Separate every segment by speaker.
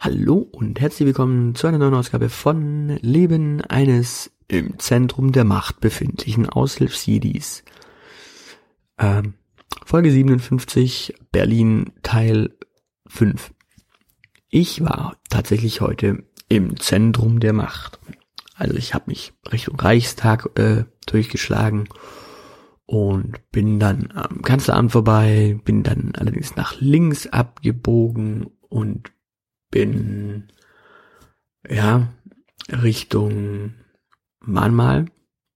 Speaker 1: Hallo und herzlich willkommen zu einer neuen Ausgabe von Leben eines im Zentrum der Macht befindlichen Aushilfs-Jedis. Folge 57, Berlin, Teil 5. Ich war tatsächlich heute im Zentrum der Macht. Also ich habe mich Richtung Reichstag durchgeschlagen und bin dann am Kanzleramt vorbei, bin dann allerdings nach links abgebogen und bin Richtung Mahnmal.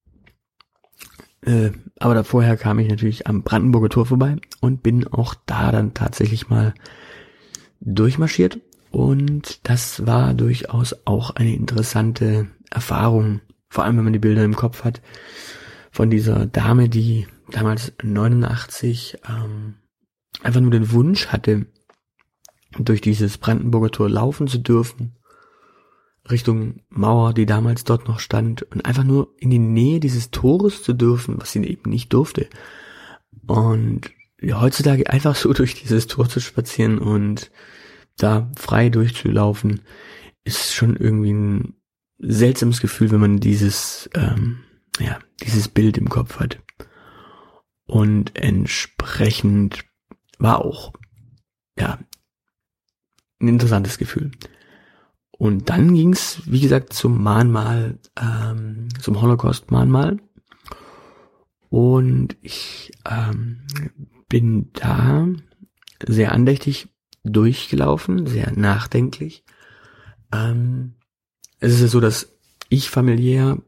Speaker 1: Aber vorher kam ich natürlich am Brandenburger Tor vorbei und bin auch da dann tatsächlich mal durchmarschiert. Und das war durchaus auch eine interessante Erfahrung, vor allem wenn man die Bilder im Kopf hat, von dieser Dame, die damals 89 einfach nur den Wunsch hatte, durch dieses Brandenburger Tor laufen zu dürfen, Richtung Mauer, die damals dort noch stand, und einfach nur in die Nähe dieses Tores zu dürfen, was sie eben nicht durfte. Und ja, heutzutage einfach so durch dieses Tor zu spazieren und da frei durchzulaufen, ist schon irgendwie ein seltsames Gefühl, wenn man dieses Bild im Kopf hat. Und entsprechend war auch, ein interessantes Gefühl. Und dann ging's, wie gesagt, zum Mahnmal, zum Holocaust-Mahnmal. Und ich bin da sehr andächtig durchgelaufen, sehr nachdenklich. Es ist ja so, dass ich familiär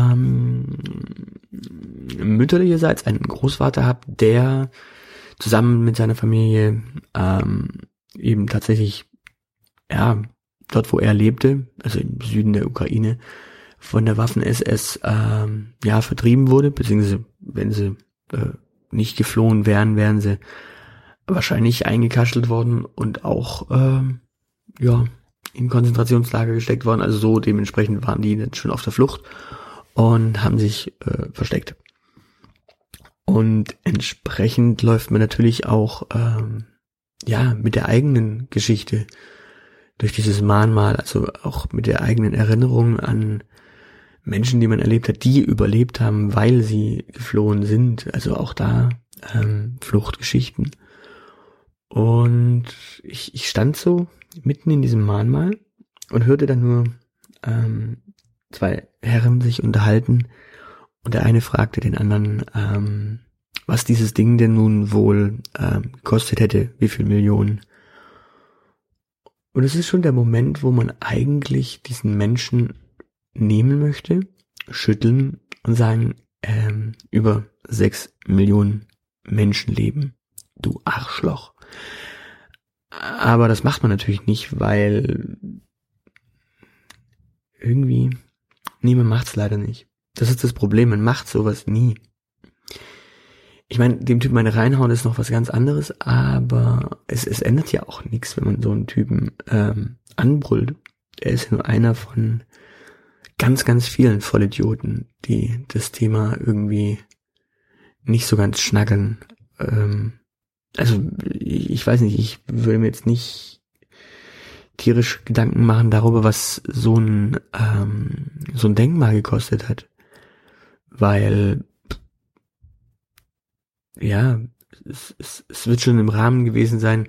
Speaker 1: mütterlicherseits einen Großvater habe, der zusammen mit seiner Familie eben tatsächlich dort wo er lebte, also im Süden der Ukraine, von der Waffen-SS vertrieben wurde, beziehungsweise wenn sie nicht geflohen wären, wären sie wahrscheinlich eingekaschelt worden und auch in Konzentrationslager gesteckt worden. Also so dementsprechend waren die dann schon auf der Flucht und haben sich versteckt. Und entsprechend läuft man natürlich auch mit der eigenen Geschichte durch dieses Mahnmal, also auch mit der eigenen Erinnerung an Menschen, die man erlebt hat, die überlebt haben, weil sie geflohen sind. Also auch da Fluchtgeschichten. Und ich stand so mitten in diesem Mahnmal und hörte dann nur zwei Herren sich unterhalten und der eine fragte den anderen, was dieses Ding denn nun wohl gekostet hätte, wie viel Millionen. Und es ist schon der Moment, wo man eigentlich diesen Menschen nehmen möchte, schütteln und sagen, über 6 Millionen Menschenleben, du Arschloch. Aber das macht man natürlich nicht, weil man macht's leider nicht. Das ist das Problem, man macht sowas nie. Ich meine, dem Typen eine reinhauen ist noch was ganz anderes, aber es ändert ja auch nichts, wenn man so einen Typen anbrüllt. Er ist nur einer von ganz, ganz vielen Vollidioten, die das Thema irgendwie nicht so ganz schnacken. Ich weiß nicht, ich würde mir jetzt nicht tierisch Gedanken machen darüber, was so ein Denkmal gekostet hat. Weil es wird schon im Rahmen gewesen sein,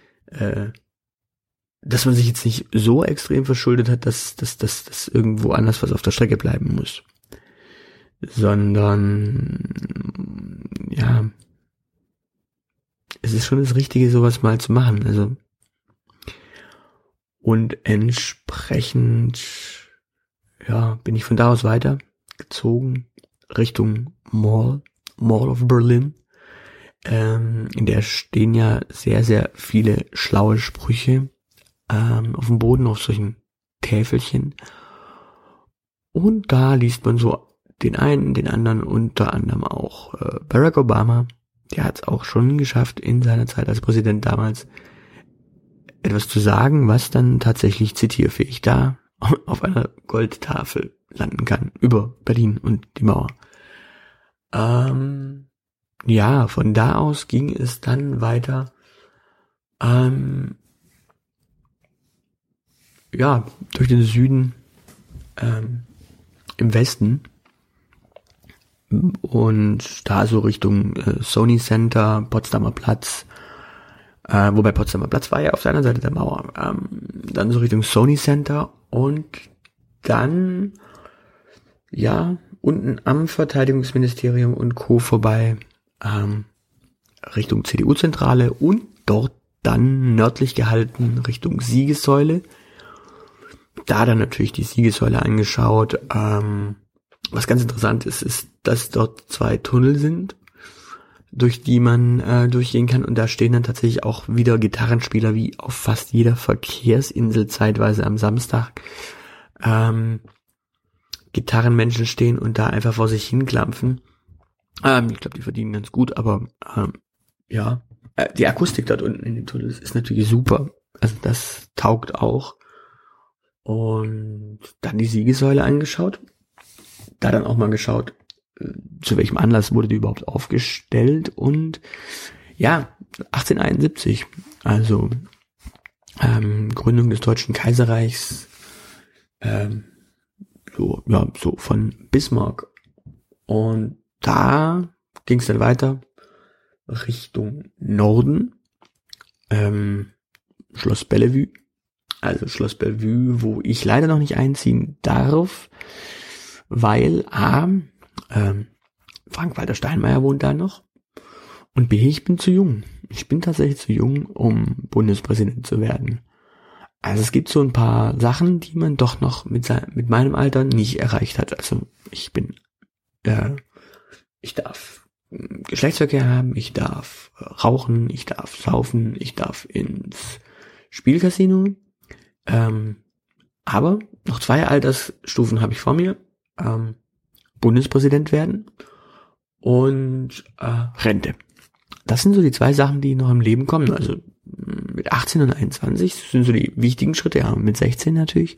Speaker 1: dass man sich jetzt nicht so extrem verschuldet hat, dass irgendwo anders was auf der Strecke bleiben muss. Sondern, es ist schon das Richtige, sowas mal zu machen. Also, und entsprechend, bin ich von da aus weiter gezogen Richtung Mall of Berlin. In der stehen ja sehr, sehr viele schlaue Sprüche auf dem Boden, auf solchen Täfelchen. Und da liest man so den einen, den anderen, unter anderem auch Barack Obama. Der hat es auch schon geschafft, in seiner Zeit als Präsident damals etwas zu sagen, was dann tatsächlich zitierfähig da auf einer Goldtafel landen kann, über Berlin und die Mauer. Von da aus ging es dann weiter ja, durch den Süden im Westen und da so Richtung Sony Center, Potsdamer Platz, wobei Potsdamer Platz war ja auf seiner Seite der Mauer, dann so Richtung Sony Center und dann, ja, unten am Verteidigungsministerium und Co. vorbei, Richtung CDU-Zentrale und dort dann nördlich gehalten Richtung Siegessäule. Da dann natürlich die Siegessäule angeschaut. Was ganz interessant ist, dass dort 2 Tunnel sind, durch die man durchgehen kann. Und da stehen dann tatsächlich auch wieder Gitarrenspieler wie auf fast jeder Verkehrsinsel zeitweise am Samstag. Gitarrenmenschen stehen und da einfach vor sich hinklampfen. Ich glaube, die verdienen ganz gut, aber ja, die Akustik dort unten in den Tunnels ist natürlich super. Also das taugt auch. Und dann die Siegessäule angeschaut. Da dann auch mal geschaut, zu welchem Anlass wurde die überhaupt aufgestellt. Und ja, 1871, also Gründung des Deutschen Kaiserreichs, so von Bismarck. Und da ging es dann weiter Richtung Norden, Schloss Bellevue, wo ich leider noch nicht einziehen darf, weil Frank-Walter Steinmeier wohnt da noch und B, ich bin zu jung. Ich bin tatsächlich zu jung, um Bundespräsident zu werden. Also es gibt so ein paar Sachen, die man doch noch mit meinem Alter nicht erreicht hat. Also ich darf Geschlechtsverkehr haben, ich darf rauchen, ich darf saufen, ich darf ins Spielcasino. Aber noch 2 Altersstufen habe ich vor mir. Bundespräsident werden und Rente. Das sind so die 2 Sachen, die noch im Leben kommen. Also mit 18 und 21 sind so die wichtigen Schritte. Ja, mit 16 natürlich.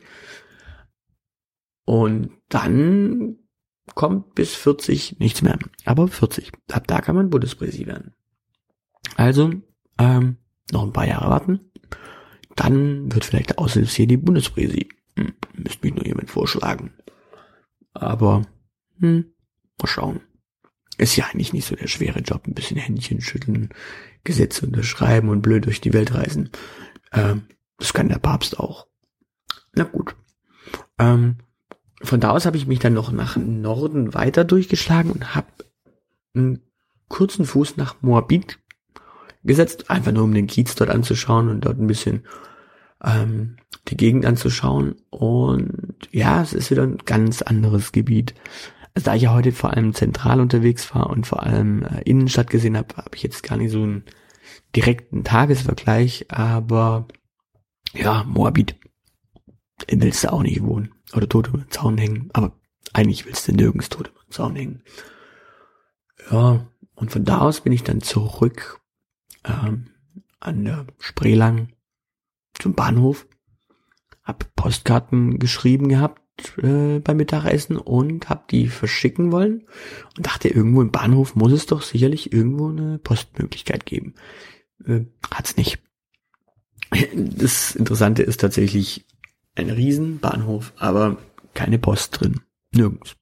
Speaker 1: Und dann kommt bis 40 nichts mehr. Aber 40. Ab da kann man Bundespräsident werden. Also noch ein paar Jahre warten. Dann wird vielleicht aushilfs hier die Bundespräsident. Müsste mich nur jemand vorschlagen. Aber mal schauen. Ist ja eigentlich nicht so der schwere Job. Ein bisschen Händchen schütteln, Gesetze unterschreiben und blöd durch die Welt reisen. Das kann der Papst auch. Na gut. Von da aus habe ich mich dann noch nach Norden weiter durchgeschlagen und habe einen kurzen Fuß nach Moabit gesetzt. Einfach nur um den Kiez dort anzuschauen und dort ein bisschen die Gegend anzuschauen. Und ja, es ist wieder ein ganz anderes Gebiet. Also da ich ja heute vor allem zentral unterwegs war und vor allem Innenstadt gesehen habe, habe ich jetzt gar nicht so einen direkten Tagesvergleich, aber ja, Moabit willst du auch nicht wohnen oder tot über den Zaun hängen, aber eigentlich willst du nirgends tot über den Zaun hängen. Ja, und von da aus bin ich dann zurück an der Spree lang zum Bahnhof, hab Postkarten geschrieben gehabt beim Mittagessen und hab die verschicken wollen und dachte, irgendwo im Bahnhof muss es doch sicherlich irgendwo eine Postmöglichkeit geben. Hat's nicht. Das Interessante ist tatsächlich ein Riesenbahnhof, aber keine Post drin. Nirgends.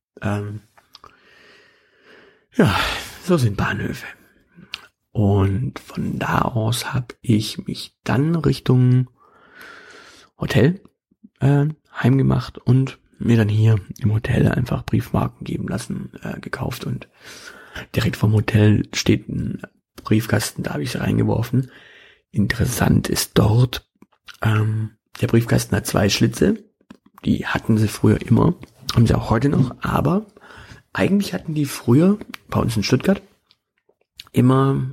Speaker 1: Ja, so sind Bahnhöfe. Und von da aus habe ich mich dann Richtung Hotel heimgemacht und mir dann hier im Hotel einfach Briefmarken geben lassen, gekauft. Und direkt vom Hotel steht ein Briefkasten, da habe ich sie reingeworfen. Interessant ist dort, der Briefkasten hat 2 Schlitze, die hatten sie früher immer, haben sie auch heute noch, aber eigentlich hatten die früher bei uns in Stuttgart immer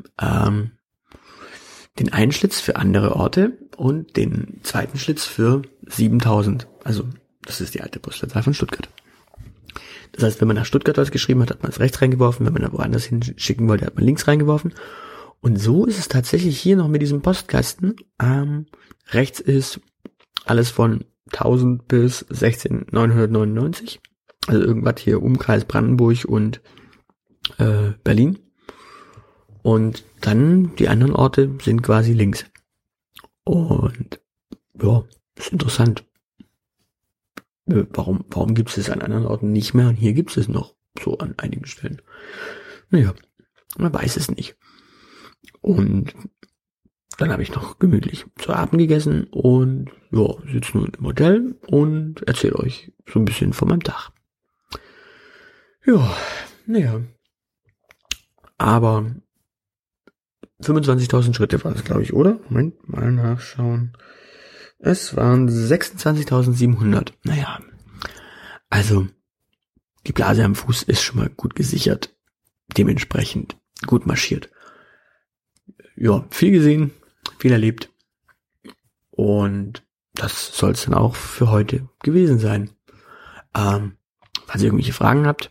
Speaker 1: den einen Schlitz für andere Orte und den zweiten Schlitz für 7000. Also das ist die alte Postleitzahl von Stuttgart. Das heißt, wenn man nach Stuttgart was geschrieben hat, hat man es rechts reingeworfen. Wenn man da woanders hinschicken wollte, hat man links reingeworfen. Und so ist es tatsächlich hier noch mit diesem Postkasten. Rechts ist alles von 1000 bis 16999. Also irgendwas hier Umkreis Brandenburg und Berlin. Und dann die anderen Orte sind quasi links. Und ja, ist interessant. Warum gibt es es an anderen Orten nicht mehr und hier gibt es es noch so an einigen Stellen? Naja, man weiß es nicht. Und dann habe ich noch gemütlich zu Abend gegessen und ja, sitze nun im Hotel und erzähle euch so ein bisschen von meinem Tag. Ja, naja. Aber 25.000 Schritte waren es, glaube ich, oder? Moment, mal nachschauen. Es waren 26.700. Naja, also die Blase am Fuß ist schon mal gut gesichert. Dementsprechend gut marschiert. Ja, viel gesehen, viel erlebt. Und das soll es dann auch für heute gewesen sein. Falls ihr irgendwelche Fragen habt,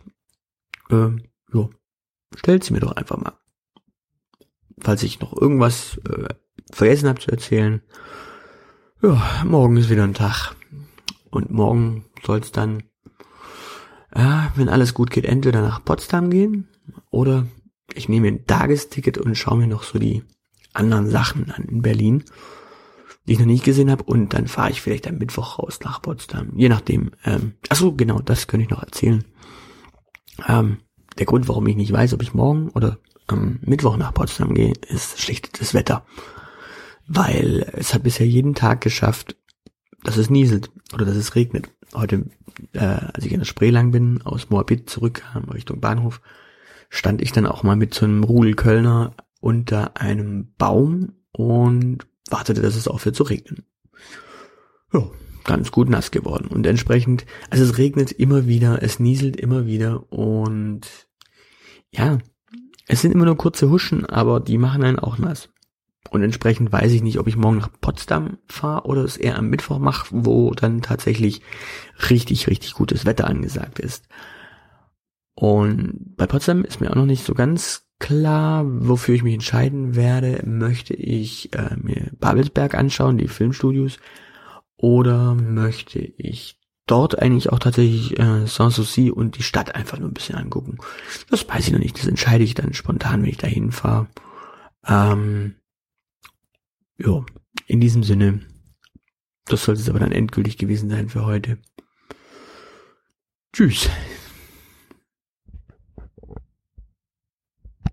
Speaker 1: stellt sie mir doch einfach mal. Falls ich noch irgendwas vergessen habe zu erzählen, ja, morgen ist wieder ein Tag. Und morgen soll es dann, wenn alles gut geht, entweder nach Potsdam gehen oder ich nehme ein Tagesticket und schaue mir noch so die anderen Sachen an in Berlin, die ich noch nicht gesehen habe, und dann fahre ich vielleicht am Mittwoch raus nach Potsdam. Je nachdem. Genau, das könnte ich noch erzählen. Der Grund, warum ich nicht weiß, ob ich morgen oder am Mittwoch nach Potsdam gehe, ist schlicht das Wetter. Weil es hat bisher jeden Tag geschafft, dass es nieselt oder dass es regnet. Heute, als ich in der Spree lang bin, aus Moabit zurückkam Richtung Bahnhof, stand ich dann auch mal mit so einem Rudel Kölner unter einem Baum und wartete, dass es aufhört zu regnen. Ja, ganz gut nass geworden. Und entsprechend, also es regnet immer wieder, es nieselt immer wieder und ja, es sind immer nur kurze Huschen, aber die machen einen auch nass. Und entsprechend weiß ich nicht, ob ich morgen nach Potsdam fahre oder es eher am Mittwoch mache, wo dann tatsächlich richtig, richtig gutes Wetter angesagt ist. Und bei Potsdam ist mir auch noch nicht so ganz klar, wofür ich mich entscheiden werde. Möchte ich mir Babelsberg anschauen, die Filmstudios, oder möchte ich dort eigentlich auch tatsächlich Sanssouci und die Stadt einfach nur ein bisschen angucken? Das weiß ich noch nicht, das entscheide ich dann spontan, wenn ich da hinfahre. Ja, in diesem Sinne, das sollte es aber dann endgültig gewesen sein für heute. Tschüss.